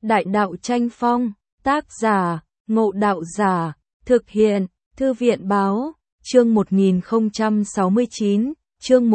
Đại đạo tranh phong, tác giả, Ngộ Đạo Giả, thực hiện, Thư viện báo, chương 1069, chương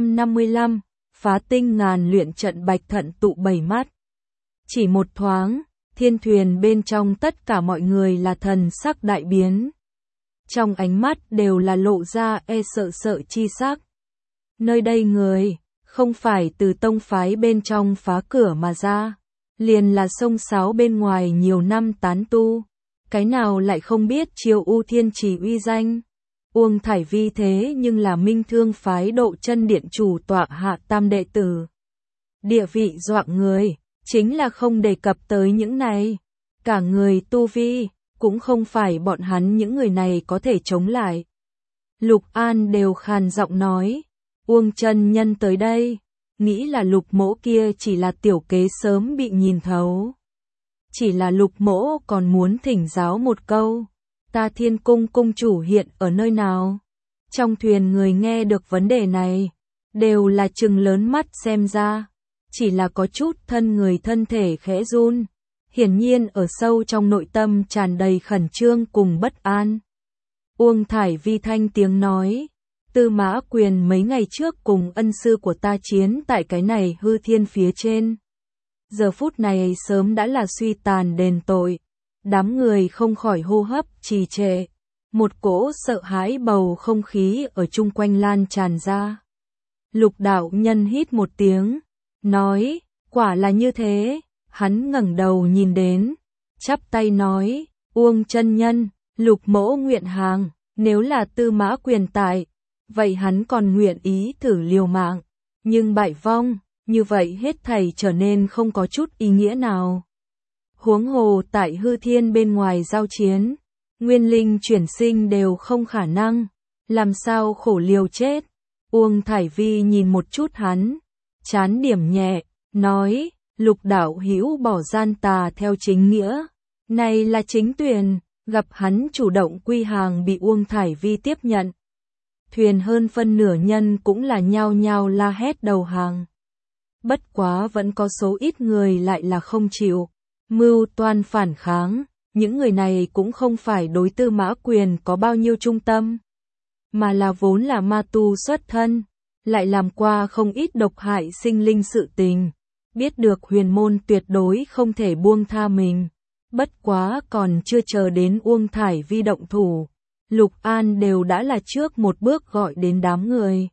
155, phá tinh ngàn luyện trận bạch thận tụ bảy mắt. Chỉ một thoáng, thiên thuyền bên trong tất cả mọi người là thần sắc đại biến. Trong ánh mắt đều là lộ ra sợ chi sắc. Nơi đây người, không phải từ tông phái bên trong phá cửa mà ra, liền là sông sáo bên ngoài nhiều năm tán tu. Cái nào lại không biết Triều U Thiên Trì uy danh. Uông Thải Vi thế nhưng là Minh Thương phái Độ Chân Điện chủ tọa hạ tam đệ tử. Địa vị doạng người, chính là không đề cập tới những này. Cả người tu vi, cũng không phải bọn hắn những người này có thể chống lại. Lục An đều khàn giọng nói, Uông chân nhân tới đây, nghĩ là Lục mỗ kia chỉ là tiểu kế sớm bị nhìn thấu. Chỉ là Lục mỗ còn muốn thỉnh giáo một câu, ta Thiên Cung cung chủ hiện ở nơi nào? Trong thuyền người nghe được vấn đề này, đều là trừng lớn mắt xem ra, chỉ là có chút thân người thân thể khẽ run, hiển nhiên ở sâu trong nội tâm tràn đầy khẩn trương cùng bất an. Uông Thải Vi thanh tiếng nói, Tư Mã Quyền mấy ngày trước cùng ân sư của ta chiến tại cái này hư thiên phía trên. Giờ phút này sớm đã là suy tàn đền tội, đám người không khỏi hô hấp trì trệ, một cỗ sợ hãi bầu không khí ở chung quanh lan tràn ra. Lục đạo nhân hít một tiếng, nói, quả là như thế, hắn ngẩng đầu nhìn đến, chắp tay nói, Uông chân nhân, Lục mỗ nguyện hàng, nếu là Tư Mã Quyền tại, vậy hắn còn nguyện ý thử liều mạng, nhưng bại vong, như vậy hết thảy trở nên không có chút ý nghĩa nào. Huống hồ tại hư thiên bên ngoài giao chiến, nguyên linh chuyển sinh đều không khả năng, làm sao khổ liều chết. Uông Thải Vi nhìn một chút hắn, chán điểm nhẹ, nói, Lục đạo hữu bỏ gian tà theo chính nghĩa, này là chính tuyển, gặp hắn chủ động quy hàng bị Uông Thải Vi tiếp nhận. Thuyền hơn phân nửa nhân cũng là nhao nhao la hét đầu hàng. Bất quá vẫn có số ít người lại là không chịu, mưu toan phản kháng, những người này cũng không phải đối Tư Mã Quyền có bao nhiêu trung tâm, mà là vốn là ma tu xuất thân, lại làm qua không ít độc hại sinh linh sự tình, biết được huyền môn tuyệt đối không thể buông tha mình. Bất quá còn chưa chờ đến Uông Thải Vi động thủ, Lục An đều đã là trước một bước gọi đến đám người,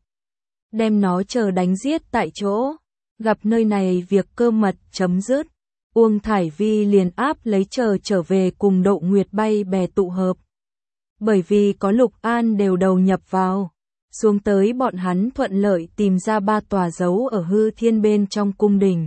đem nó chờ đánh giết tại chỗ. Gặp nơi này việc cơ mật chấm dứt, Uông Thải Vi liền áp lấy trở về cùng Độ Nguyệt bay bè tụ hợp. Bởi vì có Lục An đều đầu nhập vào, xuống tới bọn hắn thuận lợi tìm ra 3 tòa dấu ở hư thiên bên trong cung đình.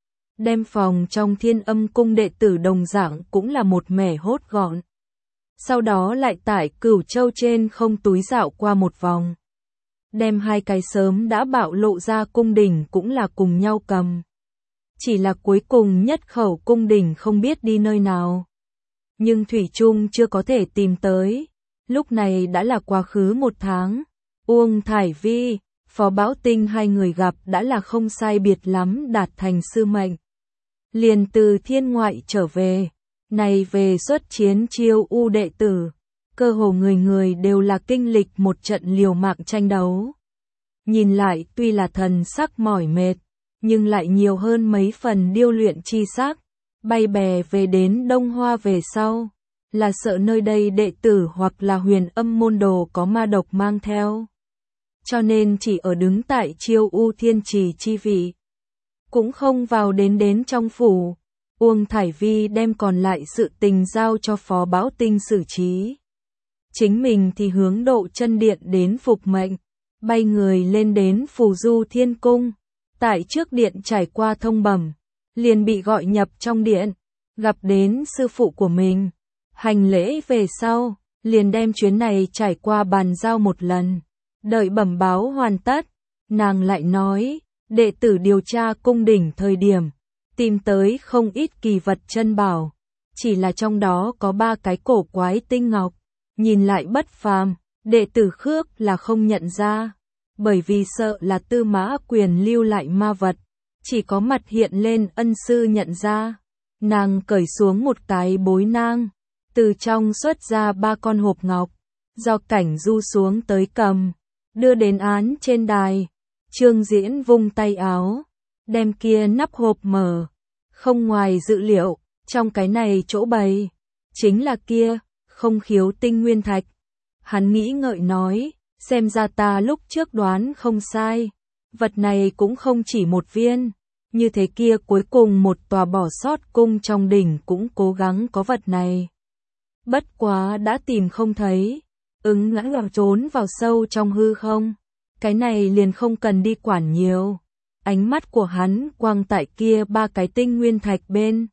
Đem phòng trong Thiên Âm cung đệ tử đồng dạng cũng là một mẻ hốt gọn. Sau đó lại tải Cửu Châu trên không túi dạo qua một vòng. Đem 2 cái sớm đã bạo lộ ra cung đình cũng là cùng nhau cầm. Chỉ là cuối cùng nhất khẩu cung đình không biết đi nơi nào. Nhưng thủy chung chưa có thể tìm tới. Lúc này đã là quá khứ 1 tháng. Uông Thải Vi, Phó Bảo Tinh hai người gặp đã là không sai biệt lắm đạt thành sư mệnh. Liền từ thiên ngoại trở về. Này về xuất chiến Chiêu U đệ tử. Cơ hồ người người đều là kinh lịch một trận liều mạng tranh đấu. Nhìn lại tuy là thần sắc mỏi mệt, nhưng lại nhiều hơn mấy phần điêu luyện chi sắc. Bay bè về đến Đông Hoa về sau, là sợ nơi đây đệ tử hoặc là huyền âm môn đồ có ma độc mang theo. Cho nên chỉ ở đứng tại Chiêu U Thiên Trì chi vị. Cũng không vào đến trong phủ. Uông Thải Vi đem còn lại sự tình giao cho Phó Bảo Tinh xử trí. Chính mình thì hướng Độ Chân Điện đến phục mệnh, bay người lên đến Phù Du Thiên Cung. Tại trước điện trải qua thông bẩm, liền bị gọi nhập trong điện, gặp đến sư phụ của mình. Hành lễ về sau, liền đem chuyến này trải qua bàn giao một lần. Đợi bẩm báo hoàn tất, nàng lại nói, đệ tử điều tra cung đỉnh thời điểm, tìm tới không ít kỳ vật chân bảo, chỉ là trong đó có 3 cái cổ quái tinh ngọc, nhìn lại bất phàm, đệ tử khước là không nhận ra, bởi vì sợ là Tư Mã Quyền lưu lại ma vật, chỉ có mặt hiện lên ân sư nhận ra. Nàng cởi xuống một cái bối nang, từ trong xuất ra 3 con hộp ngọc, do Cảnh Du xuống tới cầm, đưa đến án trên đài. Trương Diễn vung tay áo, đem kia nắp hộp mở, không ngoài dự liệu, trong cái này chỗ bày, chính là kia, không khiếu tinh nguyên thạch. Hắn nghĩ ngợi nói, xem ra ta lúc trước đoán không sai, vật này cũng không chỉ một viên, như thế kia cuối cùng một tòa bỏ sót cung trong đỉnh cũng cố gắng có vật này. Bất quá đã tìm không thấy, ngã ngào trốn vào sâu trong hư không, cái này liền không cần đi quản nhiều. Ánh mắt của hắn quang tại kia 3 cái tinh nguyên thạch bên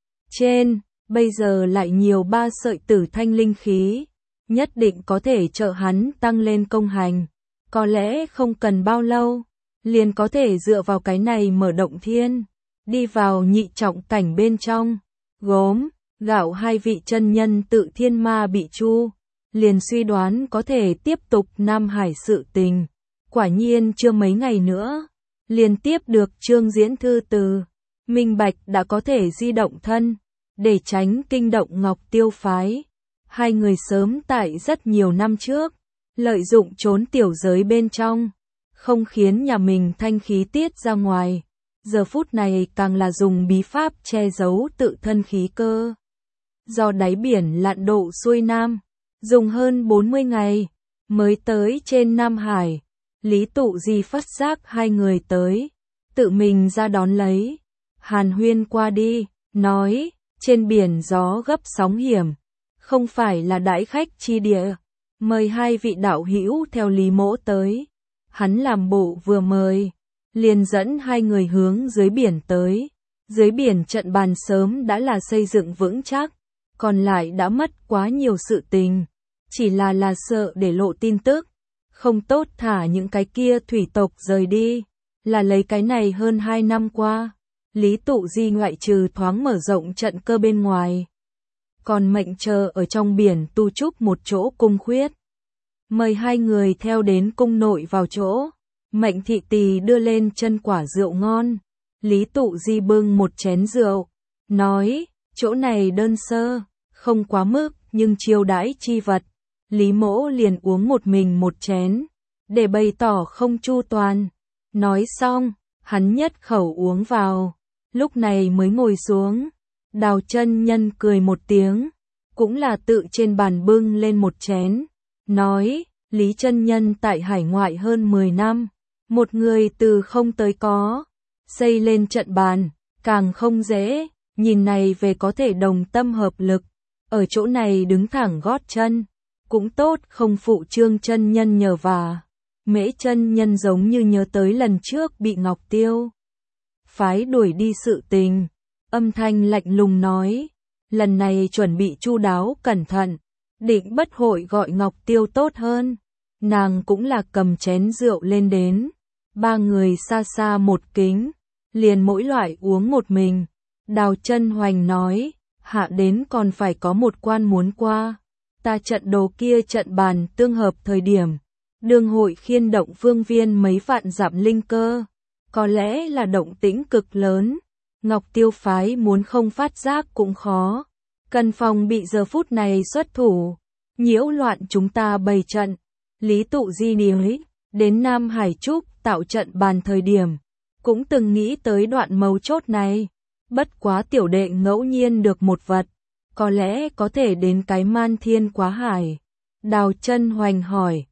trên, bây giờ lại nhiều 3 sợi tử thanh linh khí, nhất định có thể trợ hắn tăng lên công hành, có lẽ không cần bao lâu, liền có thể dựa vào cái này mở động thiên, đi vào nhị trọng cảnh bên trong. Gốm, gạo 2 vị chân nhân tự thiên ma bị chu, liền suy đoán có thể tiếp tục Nam Hải sự tình. Quả nhiên chưa mấy ngày nữa, liên tiếp được Trương Diễn thư từ, minh bạch đã có thể di động thân, để tránh kinh động Ngọc Tiêu phái. Hai người sớm tại rất nhiều năm trước, lợi dụng trốn tiểu giới bên trong, không khiến nhà mình thanh khí tiết ra ngoài. Giờ phút này càng là dùng bí pháp che giấu tự thân khí cơ. Do đáy biển lặn độ xuôi nam, dùng hơn 40 ngày, mới tới trên Nam Hải. Lý Tụ Di phát giác hai người tới, tự mình ra đón lấy. Hàn huyên qua đi, nói, trên biển gió gấp sóng hiểm, không phải là đãi khách chi địa, mời 2 vị đạo hữu theo Lý Mỗ tới. Hắn làm bộ vừa mời, liền dẫn 2 người hướng dưới biển tới. Dưới biển trận bàn sớm đã là xây dựng vững chắc, còn lại đã mất quá nhiều sự tình, chỉ là sợ để lộ tin tức, không tốt thả những cái kia thủy tộc rời đi, là lấy cái này hơn 2 năm qua, Lý Tụ Di ngoại trừ thoáng mở rộng trận cơ bên ngoài, còn mệnh chờ ở trong biển tu trúc một chỗ cung khuyết. Mời 2 người theo đến cung nội vào chỗ, mệnh thị tỳ đưa lên chân quả rượu ngon. Lý Tụ Di bưng một chén rượu, nói, chỗ này đơn sơ, không quá mức, nhưng chiêu đãi chi vật. Lý Mỗ liền uống một mình một chén, để bày tỏ không chu toàn. Nói xong, hắn nhất khẩu uống vào, lúc này mới ngồi xuống. Đào chân nhân cười một tiếng, cũng là tự trên bàn bưng lên một chén, nói, Lý chân nhân tại hải ngoại hơn 10 năm, một người từ không tới có, xây lên trận bàn, càng không dễ, nhìn này về có thể đồng tâm hợp lực, ở chỗ này đứng thẳng gót chân, cũng tốt không phụ Trương chân nhân nhờ vả. Mễ chân nhân giống như nhớ tới lần trước bị Ngọc Tiêu phái đuổi đi sự tình, âm thanh lạnh lùng nói, lần này chuẩn bị chu đáo cẩn thận, định bất hội gọi Ngọc Tiêu tốt hơn. Nàng cũng là cầm chén rượu lên đến, 3 người xa xa một kính, liền mỗi loại uống một mình. Đào Chân Hoành nói, hạ đến còn phải có một quan muốn qua, ta trận đồ kia trận bàn tương hợp thời điểm, đường hội khiên động phương viên mấy vạn dặm linh cơ, có lẽ là động tĩnh cực lớn, Ngọc Tiêu phái muốn không phát giác cũng khó, cần phòng bị giờ phút này xuất thủ, nhiễu loạn chúng ta bày trận. Lý Tụ Di nói, đến Nam Hải Trúc tạo trận bàn thời điểm, cũng từng nghĩ tới đoạn mấu chốt này, bất quá tiểu đệ ngẫu nhiên được một vật, có lẽ có thể đến cái Man Thiên Quá Hải. Đào Chân Hoành hỏi,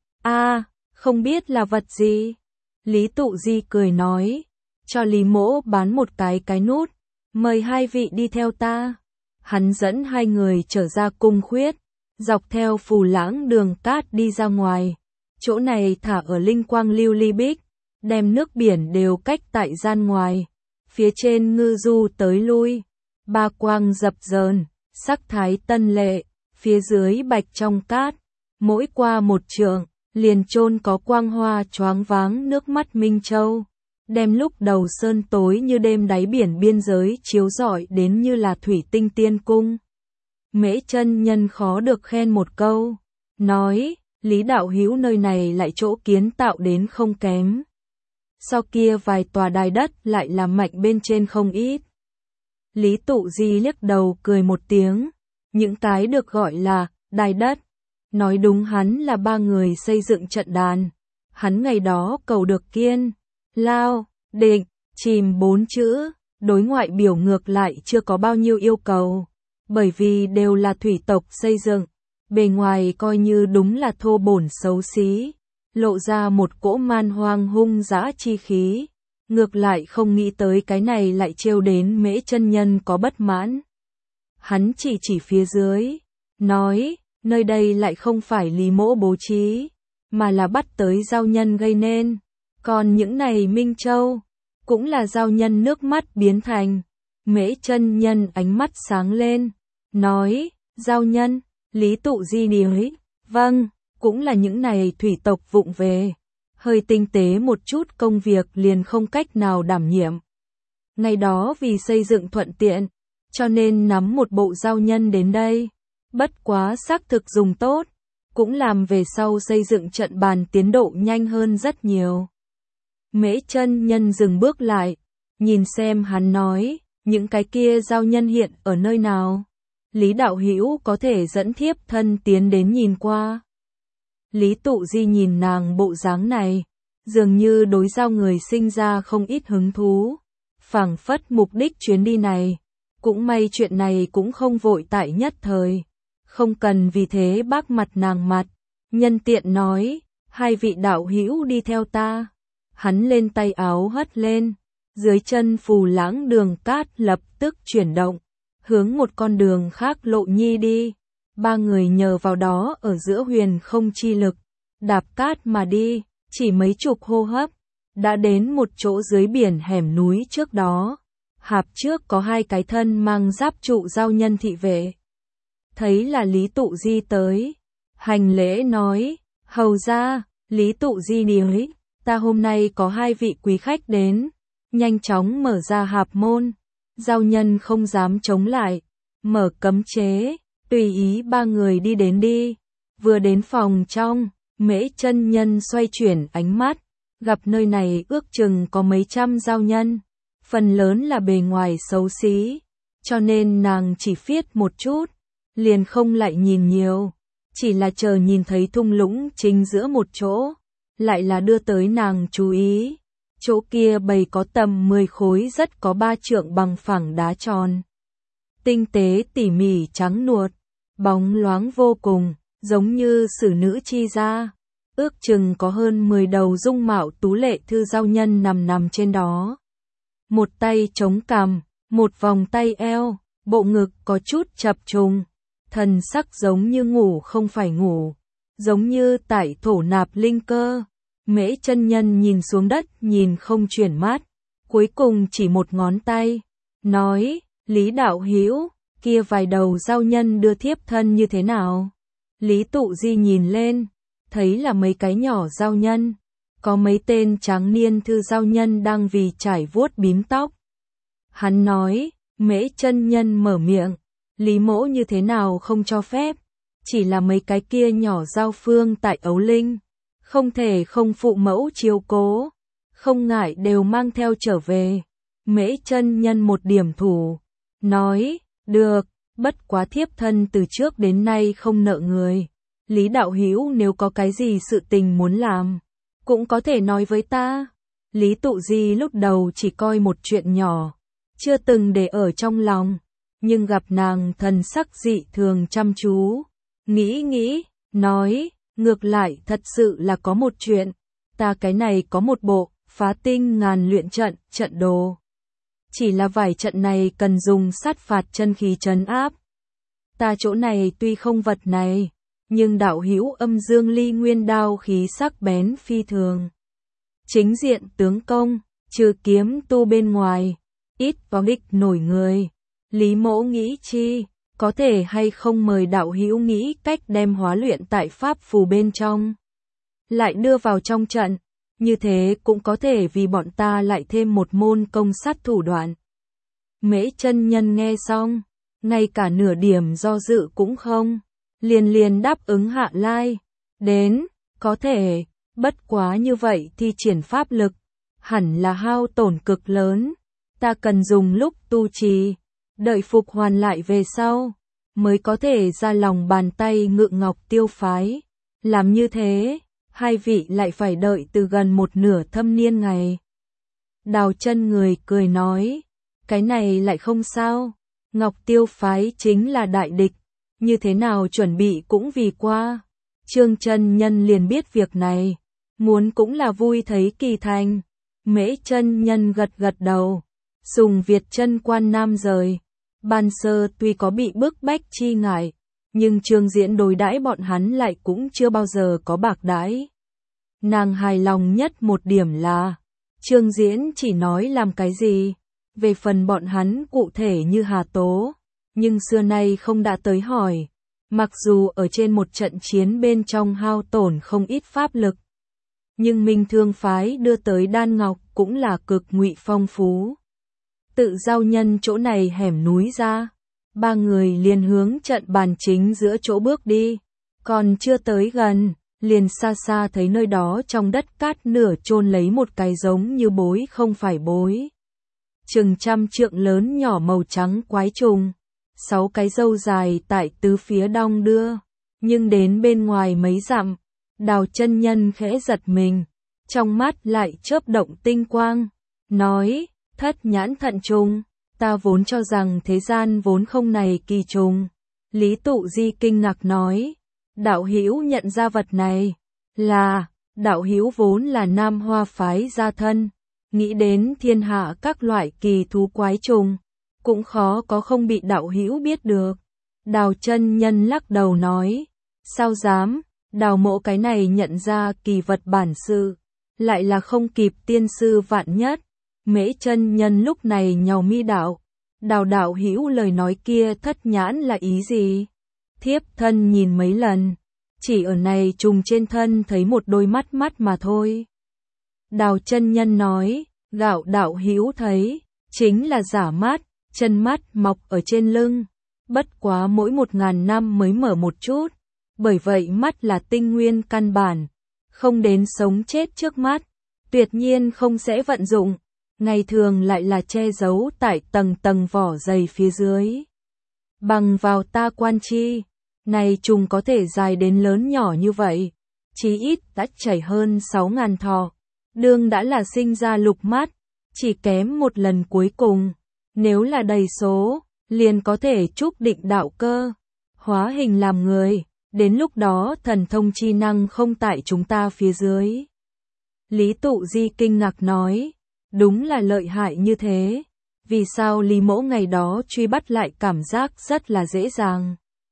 không biết là vật gì? Lý Tụ Di cười nói, cho Lý Mỗ bán một cái nút, mời 2 vị đi theo ta. Hắn dẫn 2 người trở ra cung khuyết, dọc theo phù lãng đường cát đi ra ngoài, chỗ này thả ở linh quang lưu ly bích, đem nước biển đều cách tại gian ngoài, phía trên ngư du tới lui, 3 quang dập dờn, sắc thái tân lệ, phía dưới bạch trong cát, mỗi qua một trượng, liền chôn có quang hoa choáng váng nước mắt Minh Châu, đem lúc đầu sơn tối như đêm đáy biển biên giới chiếu rọi đến như là thủy tinh tiên cung. Mễ chân nhân khó được khen một câu, nói, Lý đạo hữu nơi này lại chỗ kiến tạo đến không kém. Sau kia vài tòa đài đất lại làm mạnh bên trên không ít. Lý Tụ Di liếc đầu cười một tiếng, những cái được gọi là đài đất. Nói đúng hắn là ba người xây dựng trận đàn. Hắn ngày đó cầu được kiên, lao, định, chìm 4 chữ, đối ngoại biểu ngược lại chưa có bao nhiêu yêu cầu. Bởi vì đều là thủy tộc xây dựng, bề ngoài coi như đúng là thô bổn xấu xí, lộ ra một cỗ man hoang hung dã chi khí. Ngược lại không nghĩ tới cái này lại trêu đến Mễ chân nhân có bất mãn. Hắn chỉ phía dưới, nói, nơi đây lại không phải Lý Mỗ bố trí, mà là bắt tới giao nhân gây nên. Còn những này Minh Châu, cũng là giao nhân nước mắt biến thành. Mễ chân nhân ánh mắt sáng lên, nói, giao nhân, Lý Tụ Di nói, vâng, cũng là những này thủy tộc vụng về. Hơi tinh tế một chút công việc liền không cách nào đảm nhiệm. Ngày đó vì xây dựng thuận tiện, cho nên nắm một bộ giao nhân đến đây. Bất quá xác thực dùng tốt, cũng làm về sau xây dựng trận bàn tiến độ nhanh hơn rất nhiều. Mễ chân nhân dừng bước lại, nhìn xem hắn nói, những cái kia giao nhân hiện ở nơi nào. Lý đạo hữu có thể dẫn thiếp thân tiến đến nhìn qua. Lý Tụ Di nhìn nàng bộ dáng này, dường như đối giao người sinh ra không ít hứng thú. Phảng phất mục đích chuyến đi này, cũng may chuyện này cũng không vội tại nhất thời. Không cần vì thế bác mặt nàng mặt, nhân tiện nói, hai vị đạo hữu đi theo ta. Hắn lên tay áo hất lên, dưới chân phù lãng đường cát lập tức chuyển động, hướng một con đường khác lộ nhi đi. Ba người nhờ vào đó ở giữa huyền không chi lực, đạp cát mà đi, chỉ mấy chục hô hấp, đã đến một chỗ dưới biển hẻm núi trước đó. Hạp trước có hai cái thân mang giáp trụ giao nhân thị vệ. Thấy là Lý Tụ Di tới, hành lễ nói, hầu ra, Lý Tụ Di nói, ta hôm nay có hai vị quý khách đến, nhanh chóng mở ra hạp môn. Giao nhân không dám chống lại, mở cấm chế, tùy ý ba người đi đến đi. Vừa đến phòng trong, Mễ chân nhân xoay chuyển ánh mắt, gặp nơi này ước chừng có mấy trăm giao nhân, phần lớn là bề ngoài xấu xí, cho nên nàng chỉ phiết một chút, liền không lại nhìn nhiều, chỉ là chờ nhìn thấy thung lũng chính giữa một chỗ, lại là đưa tới nàng chú ý. Chỗ kia bày có tầm 10 khối rất có 3 trượng bằng phẳng đá tròn. Tinh tế tỉ mỉ trắng nuột, bóng loáng vô cùng, giống như sử nữ chi ra. Ước chừng có hơn 10 đầu dung mạo tú lệ thư giao nhân nằm trên đó. Một tay chống cằm, một vòng tay eo, bộ ngực có chút chập trùng, thần sắc giống như ngủ không phải ngủ, giống như tại thổ nạp linh cơ. Mễ chân nhân nhìn xuống đất nhìn không chuyển mắt, cuối cùng chỉ một ngón tay, nói, Lý đạo hữu, kia vài đầu giao nhân đưa thiếp thân như thế nào? Lý Tụ Di nhìn lên, thấy là mấy cái nhỏ giao nhân, có mấy tên tráng niên thư giao nhân đang vì trải vuốt bím tóc. Hắn nói, Mễ chân nhân mở miệng, Lý mỗ như thế nào không cho phép, chỉ là mấy cái kia nhỏ giao phương tại Ấu Linh. Không thể không phụ mẫu chiếu cố, không ngại đều mang theo trở về. Mễ chân nhân một điểm thủ, nói, được, bất quá thiếp thân từ trước đến nay không nợ người. Lý đạo hữu nếu có cái gì sự tình muốn làm, cũng có thể nói với ta. Lý Tụ Di lúc đầu chỉ coi một chuyện nhỏ, chưa từng để ở trong lòng, nhưng gặp nàng thần sắc dị thường chăm chú, nghĩ, nói, ngược lại thật sự là có một chuyện, ta cái này có một bộ, phá tinh ngàn luyện trận đồ. Chỉ là vài trận này cần dùng sát phạt chân khí trấn áp. Ta chỗ này tuy không vật này, nhưng đạo hữu âm dương ly nguyên đao khí sắc bén phi thường. Chính diện tướng công, trừ kiếm tu bên ngoài, ít có địch nổi người. Lý mỗ nghĩ chi, có thể hay không mời đạo hữu nghĩ cách đem hóa luyện tại pháp phù bên trong, lại đưa vào trong trận, như thế cũng có thể vì bọn ta lại thêm một môn công sát thủ đoạn. Mễ chân nhân nghe xong, ngay cả nửa điểm do dự cũng không, liền đáp ứng hạ lai, đến, có thể, bất quá như vậy thì triển pháp lực, hẳn là hao tổn cực lớn, ta cần dùng lúc tu trì. đợi phục hoàn lại về sau, mới có thể ra lòng bàn tay Ngự Ngọc Tiêu phái. Làm như thế, hai vị lại phải đợi từ gần một nửa thâm niên ngày. Đào Chân Người cười nói, cái này lại không sao, Ngọc Tiêu phái chính là đại địch, như thế nào chuẩn bị cũng vì qua. Trương chân nhân liền biết việc này, muốn cũng là vui thấy kỳ thành. Mễ chân nhân gật gật đầu, Sùng Việt chân quan nam rời. Ban sơ tuy có bị bức bách chi ngại, nhưng Trương Diễn đối đãi bọn hắn lại cũng chưa bao giờ có bạc đãi. Nàng hài lòng nhất một điểm là, Trương Diễn chỉ nói làm cái gì, về phần bọn hắn cụ thể như Hà Tố, nhưng xưa nay không đã tới hỏi. Mặc dù ở trên một trận chiến bên trong hao tổn không ít pháp lực, nhưng Minh Thương phái đưa tới đan ngọc cũng là cực ngụy phong phú. Tự giao nhân chỗ này hẻm núi ra, ba người liền hướng trận bàn chính giữa chỗ bước đi, còn chưa tới gần, liền xa xa thấy nơi đó trong đất cát nửa chôn lấy một cái giống như bối không phải bối. Chừng trăm trượng lớn nhỏ màu trắng quái trùng, 6 cái râu dài tại tứ phía đong đưa, nhưng đến bên ngoài mấy dặm, Đào chân nhân khẽ giật mình, trong mắt lại chớp động tinh quang, nói, thất nhãn thận trùng, ta vốn cho rằng thế gian vốn không này kỳ trùng. Lý Tụ Di kinh ngạc nói, đạo hữu nhận ra vật này, là, đạo hữu vốn là Nam Hoa phái gia thân, nghĩ đến thiên hạ các loại kỳ thú quái trùng, cũng khó có không bị đạo hữu biết được. Đào chân nhân lắc đầu nói, sao dám, Đào mộ cái này nhận ra kỳ vật bản sự, lại là không kịp tiên sư vạn nhất. Mễ chân nhân lúc này nhàu mi đạo, Đào đạo hữu lời nói kia thất nhãn là ý gì? Thiếp thân nhìn mấy lần, chỉ ở này trùng trên thân thấy một đôi mắt mắt mà thôi. Đào chân nhân nói, gạo đạo hữu thấy, chính là giả mắt, chân mắt mọc ở trên lưng, bất quá mỗi 1000 năm mới mở một chút, bởi vậy mắt là tinh nguyên căn bản, không đến sống chết trước mắt, tuyệt nhiên không sẽ vận dụng, ngày thường lại là che giấu tại tầng tầng vỏ dày phía dưới. Bằng vào ta quan chi, này trùng có thể dài đến lớn nhỏ như vậy, chí ít đã chảy hơn 6000 thọ, đương đã là sinh ra lục mắt, chỉ kém một lần cuối cùng, nếu là đầy số, liền có thể chúc định đạo cơ, hóa hình làm người, đến lúc đó thần thông chi năng không tại chúng ta phía dưới. Lý Tụ Di kinh ngạc nói, đúng là lợi hại như thế, vì sao Lý Mỗ ngày đó truy bắt lại cảm giác rất là dễ dàng.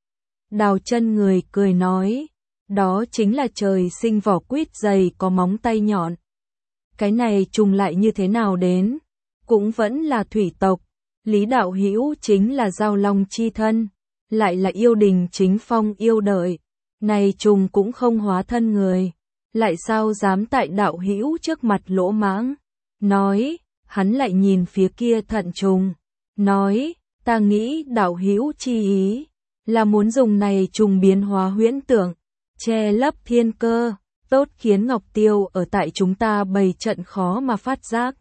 Đào chân người cười nói, đó chính là trời sinh vỏ quýt dày có móng tay nhọn. Cái này trùng lại như thế nào đến, cũng vẫn là thủy tộc, Lý đạo hữu chính là giao long chi thân, lại là yêu đình chính phong yêu đợi, này trùng cũng không hóa thân người, lại sao dám tại đạo hữu trước mặt lỗ mãng. Nói, hắn lại nhìn phía kia thận trùng, nói, ta nghĩ đạo hữu chi ý, là muốn dùng này trùng biến hóa huyễn tưởng, che lấp thiên cơ, tốt khiến Ngọc Tiêu ở tại chúng ta bày trận khó mà phát giác.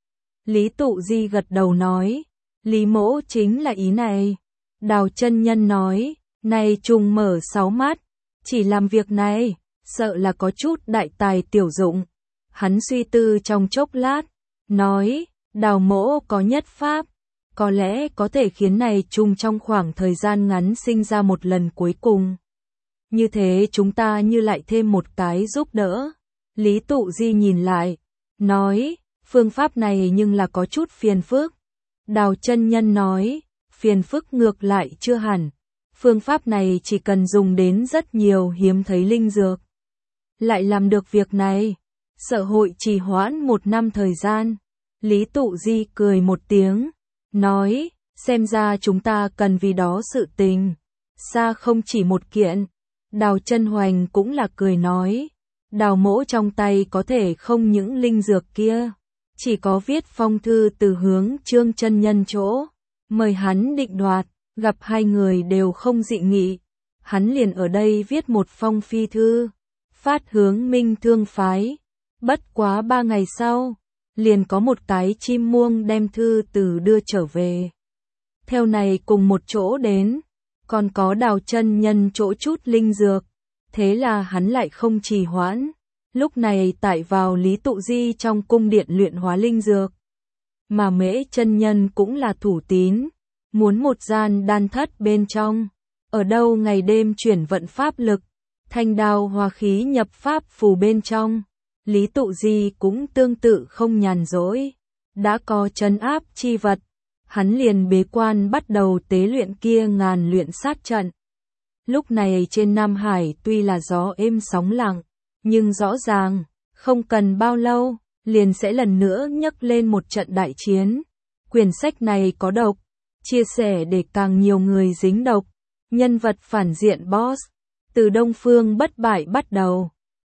Lý Tụ Di gật đầu nói, Lý Mỗ chính là ý này. Đào chân nhân nói, này trùng mở 6 mắt, chỉ làm việc này, sợ là có chút đại tài tiểu dụng. Hắn suy tư trong chốc lát, nói, Đào mỗ có nhất pháp, có lẽ có thể khiến này trùng trong khoảng thời gian ngắn sinh ra một lần cuối cùng. Như thế chúng ta như lại thêm một cái giúp đỡ. Lý Tụ Di nhìn lại, nói, phương pháp này nhưng là có chút phiền phức. Đào chân nhân nói, phiền phức ngược lại chưa hẳn, phương pháp này chỉ cần dùng đến rất nhiều hiếm thấy linh dược. Lại làm được việc này, sợ hội trì hoãn 1 năm thời gian. Lý Tụ Di cười một tiếng, nói, xem ra chúng ta cần vì đó sự tình, xa không chỉ một kiện. Đào chân hoành cũng là cười nói, Đào mỗ trong tay có thể không những linh dược kia, chỉ có viết phong thư từ hướng Trương chân nhân chỗ, mời hắn định đoạt, gặp hai người đều không dị nghị, hắn liền ở đây viết một phong phi thư, phát hướng Minh Thương phái. Bất quá 3 ngày sau, liền có một cái chim muông đem thư từ đưa trở về. theo này cùng một chỗ đến, còn có Đào chân nhân chỗ chút linh dược, thế là hắn lại không trì hoãn, lúc này tải vào Lý Tụ Di trong cung điện luyện hóa linh dược. Mà Mễ chân nhân cũng là thủ tín, muốn một gian đan thất bên trong, ở đâu ngày đêm chuyển vận pháp lực, thanh đao hòa khí nhập pháp phù bên trong. Lý Tụ Di cũng tương tự không nhàn rỗi, đã có trấn áp chi vật, hắn liền bế quan bắt đầu tế luyện kia ngàn luyện sát trận. Lúc này trên Nam Hải tuy là gió êm sóng lặng, nhưng rõ ràng, không cần bao lâu, liền sẽ lần nữa nhấc lên một trận đại chiến. Quyển sách này có độc, chia sẻ để càng nhiều người dính độc, nhân vật phản diện boss, từ Đông Phương bất bại bắt đầu.